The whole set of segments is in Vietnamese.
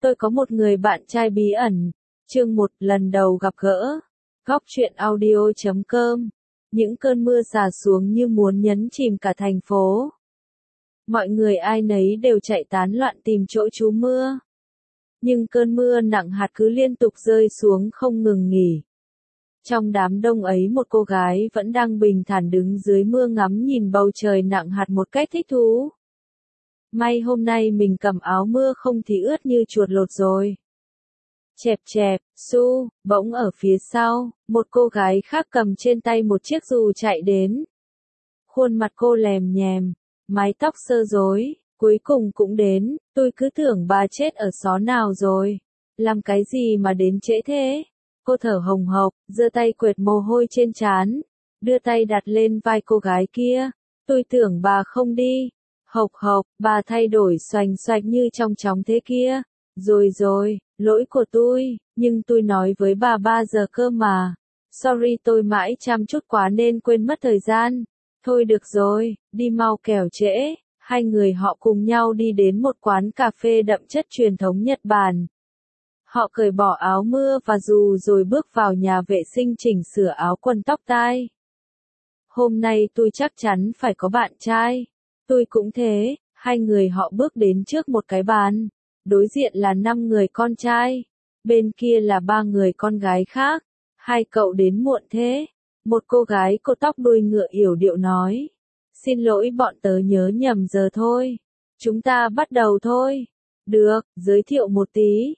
Tôi có một người bạn trai bí ẩn. Chương 1 lần đầu gặp gỡ. Góc truyện audio.com. Những cơn mưa xả xuống như muốn nhấn chìm cả thành phố. Mọi người ai nấy đều chạy tán loạn tìm chỗ trú mưa. Nhưng cơn mưa nặng hạt cứ liên tục rơi xuống không ngừng nghỉ. Trong đám đông ấy một cô gái vẫn đang bình thản đứng dưới mưa ngắm nhìn bầu trời nặng hạt một cách thích thú. May hôm nay mình cầm áo mưa không thì ướt như chuột lột rồi. Chẹp chẹp, Su, bỗng ở phía sau, một cô gái khác cầm trên tay một chiếc dù chạy đến. Khuôn mặt cô lèm nhèm, mái tóc sơ rối, cuối cùng cũng đến, tôi cứ tưởng bà chết ở xó nào rồi. Làm cái gì mà đến trễ thế? Cô thở hồng hộc, giơ tay quệt mồ hôi trên trán, đưa tay đặt lên vai cô gái kia. Tôi tưởng bà không đi. Hộc hộc, bà thay đổi xoành xoạch như trong chóng thế kia. Rồi, lỗi của tôi, nhưng tôi nói với bà 3 giờ cơ mà. Sorry, tôi mãi chăm chút quá nên quên mất thời gian. Thôi được rồi, đi mau kẻo trễ. Hai người họ cùng nhau đi đến một quán cà phê đậm chất truyền thống Nhật Bản. Họ cởi bỏ áo mưa và dù rồi bước vào nhà vệ sinh chỉnh sửa áo quần tóc tai. Hôm nay tôi chắc chắn phải có bạn trai. Tôi cũng thế. Hai người họ bước đến trước một cái bàn. Đối diện là 5 người con trai. Bên kia là 3 người con gái khác. Hai cậu đến muộn thế. Một cô gái cột tóc đuôi ngựa yểu điệu nói. Xin lỗi, bọn tớ nhớ nhầm giờ thôi. Chúng ta bắt đầu thôi. Được, giới thiệu một tí.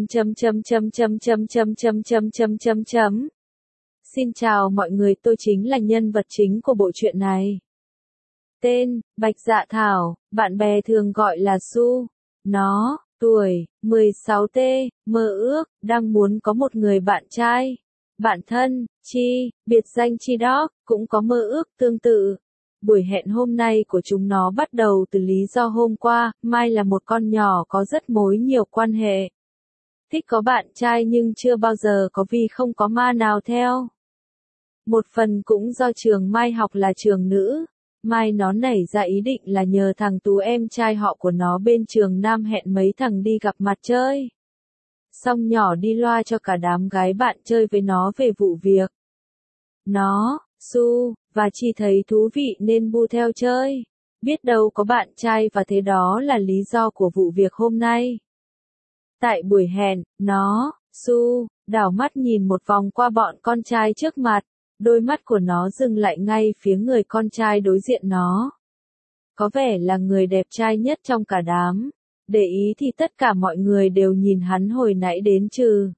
Xin chào mọi người, tôi chính là nhân vật chính của bộ truyện này. Tên, Bạch Dạ Thảo, bạn bè thường gọi là Su. Nó, tuổi, 16T, mơ ước, đang muốn có một người bạn trai. Bạn thân, Chi, biệt danh Chi Dog, cũng có mơ ước tương tự. Buổi hẹn hôm nay của chúng nó bắt đầu từ lý do hôm qua, Mai là một con nhỏ có rất mối nhiều quan hệ. Thích có bạn trai nhưng chưa bao giờ có vì không có ma nào theo. Một phần cũng do trường Mai học là trường nữ. Mai nó nảy ra ý định là nhờ thằng Tú em trai họ của nó bên trường Nam hẹn mấy thằng đi gặp mặt chơi. Xong nhỏ đi loa cho cả đám gái bạn chơi với nó về vụ việc. Nó, Su, và Chi thấy thú vị nên bu theo chơi. Biết đâu có bạn trai và thế đó là lý do của vụ việc hôm nay. Tại buổi hẹn, nó, Su, đảo mắt nhìn một vòng qua bọn con trai trước mặt. Đôi mắt của nó dừng lại ngay phía người con trai đối diện nó. Có vẻ là người đẹp trai nhất trong cả đám. Để ý thì tất cả mọi người đều nhìn hắn hồi nãy đến trừ.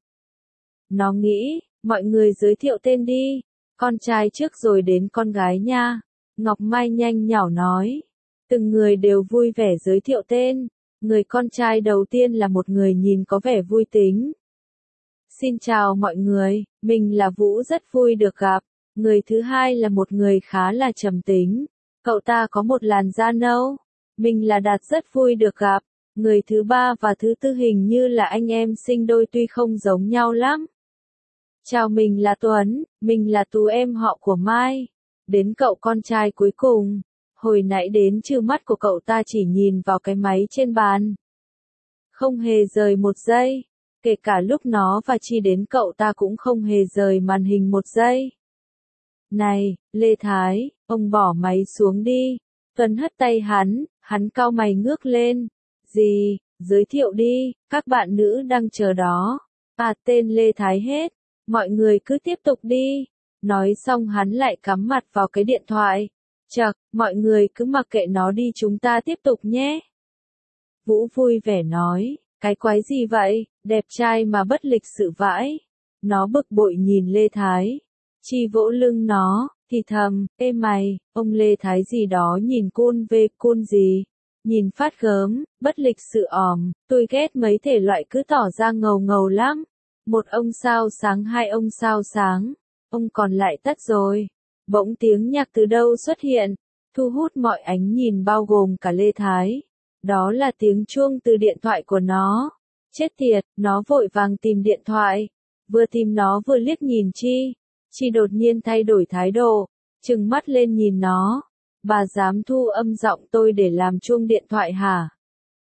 Nó nghĩ, mọi người giới thiệu tên đi. Con trai trước rồi đến con gái nha. Ngọc Mai nhanh nhảu nói. Từng người đều vui vẻ giới thiệu tên. Người con trai đầu tiên là một người nhìn có vẻ vui tính. Xin chào mọi người, mình là Vũ, rất vui được gặp. Người thứ hai là một người khá là trầm tính. Cậu ta có một làn da nâu. Mình là Đạt, rất vui được gặp. Người thứ ba và thứ tư hình như là anh em sinh đôi tuy không giống nhau lắm. Chào, mình là Tuấn, mình là Tú, em họ của Mai. Đến cậu con trai cuối cùng. Hồi nãy đến trừ mắt của cậu ta chỉ nhìn vào cái máy trên bàn. Không hề rời một giây. Kể cả lúc nó và Chi đến cậu ta cũng không hề rời màn hình một giây. Này, Lê Thái, ông bỏ máy xuống đi. Tuấn hất tay hắn cau mày ngước lên. Gì, giới thiệu đi, các bạn nữ đang chờ đó. À, tên Lê Thái hết. Mọi người cứ tiếp tục đi. Nói xong hắn lại cắm mặt vào cái điện thoại. Chậc, mọi người cứ mặc kệ nó đi, chúng ta tiếp tục nhé. Vũ vui vẻ nói, cái quái gì vậy, đẹp trai mà bất lịch sự vãi. Nó bực bội nhìn Lê Thái. Chi vỗ lưng nó, thì thầm, ê mày, ông Lê Thái gì đó nhìn cool về cool gì. Nhìn phát gớm, bất lịch sự ỏm, tôi ghét mấy thể loại cứ tỏ ra ngầu ngầu lắm. Một ông sao sáng, hai ông sao sáng, ông còn lại tắt rồi. Bỗng tiếng nhạc từ đâu xuất hiện, thu hút mọi ánh nhìn bao gồm cả Lê Thái. Đó là tiếng chuông từ điện thoại của nó. Chết tiệt, nó vội vàng tìm điện thoại. Vừa tìm nó vừa liếc nhìn Chi. Chi đột nhiên thay đổi thái độ, trừng mắt lên nhìn nó. Bà dám thu âm giọng tôi để làm chuông điện thoại hả?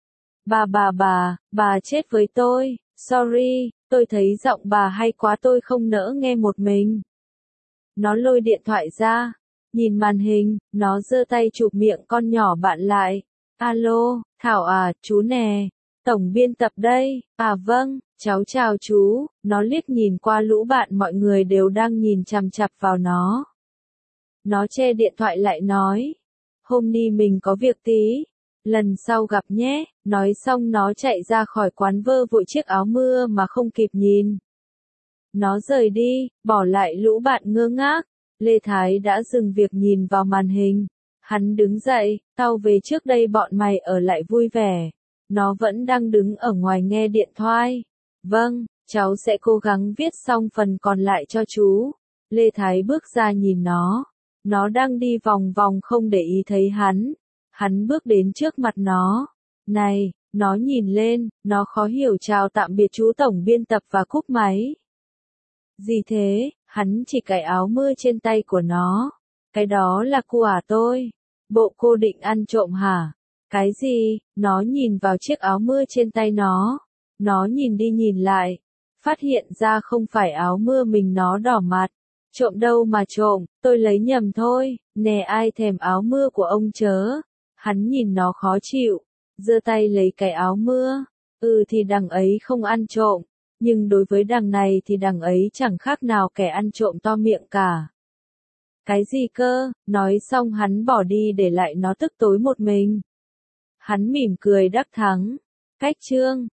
Bà chết với tôi, sorry, tôi thấy giọng bà hay quá tôi không nỡ nghe một mình. Nó lôi điện thoại ra, nhìn màn hình, nó giơ tay chụp miệng con nhỏ bạn lại. Alo, Thảo à, chú nè, tổng biên tập đây, à vâng, cháu chào chú, nó liếc nhìn qua lũ bạn mọi người đều đang nhìn chằm chằm vào nó. Nó che điện thoại lại nói, hôm nay mình có việc tí, lần sau gặp nhé, nói xong nó chạy ra khỏi quán vơ vội chiếc áo mưa mà không kịp nhìn. Nó rời đi, bỏ lại lũ bạn ngơ ngác. Lê Thái đã dừng việc nhìn vào màn hình. Hắn đứng dậy, tao về trước đây bọn mày ở lại vui vẻ. Nó vẫn đang đứng ở ngoài nghe điện thoại. Vâng, cháu sẽ cố gắng viết xong phần còn lại cho chú. Lê Thái bước ra nhìn nó. Nó đang đi vòng vòng không để ý thấy hắn. Hắn bước đến trước mặt nó. Này, nó nhìn lên, nó khó hiểu chào tạm biệt chú tổng biên tập và cúp máy. Gì thế, hắn chỉ cái áo mưa trên tay của nó. Cái đó là của tôi. Bộ cô định ăn trộm hả? Cái gì? Nó nhìn vào chiếc áo mưa trên tay nó. Nó nhìn đi nhìn lại. Phát hiện ra không phải áo mưa mình nó đỏ mặt. Trộm đâu mà trộm, tôi lấy nhầm thôi. Nè ai thèm áo mưa của ông chớ. Hắn nhìn nó khó chịu. Giơ tay lấy cái áo mưa. Thì đằng ấy không ăn trộm. Nhưng đối với đằng này thì đằng ấy chẳng khác nào kẻ ăn trộm to miệng cả. Cái gì cơ? Nói xong hắn bỏ đi để lại nó tức tối một mình. Hắn mỉm cười đắc thắng. Cách chương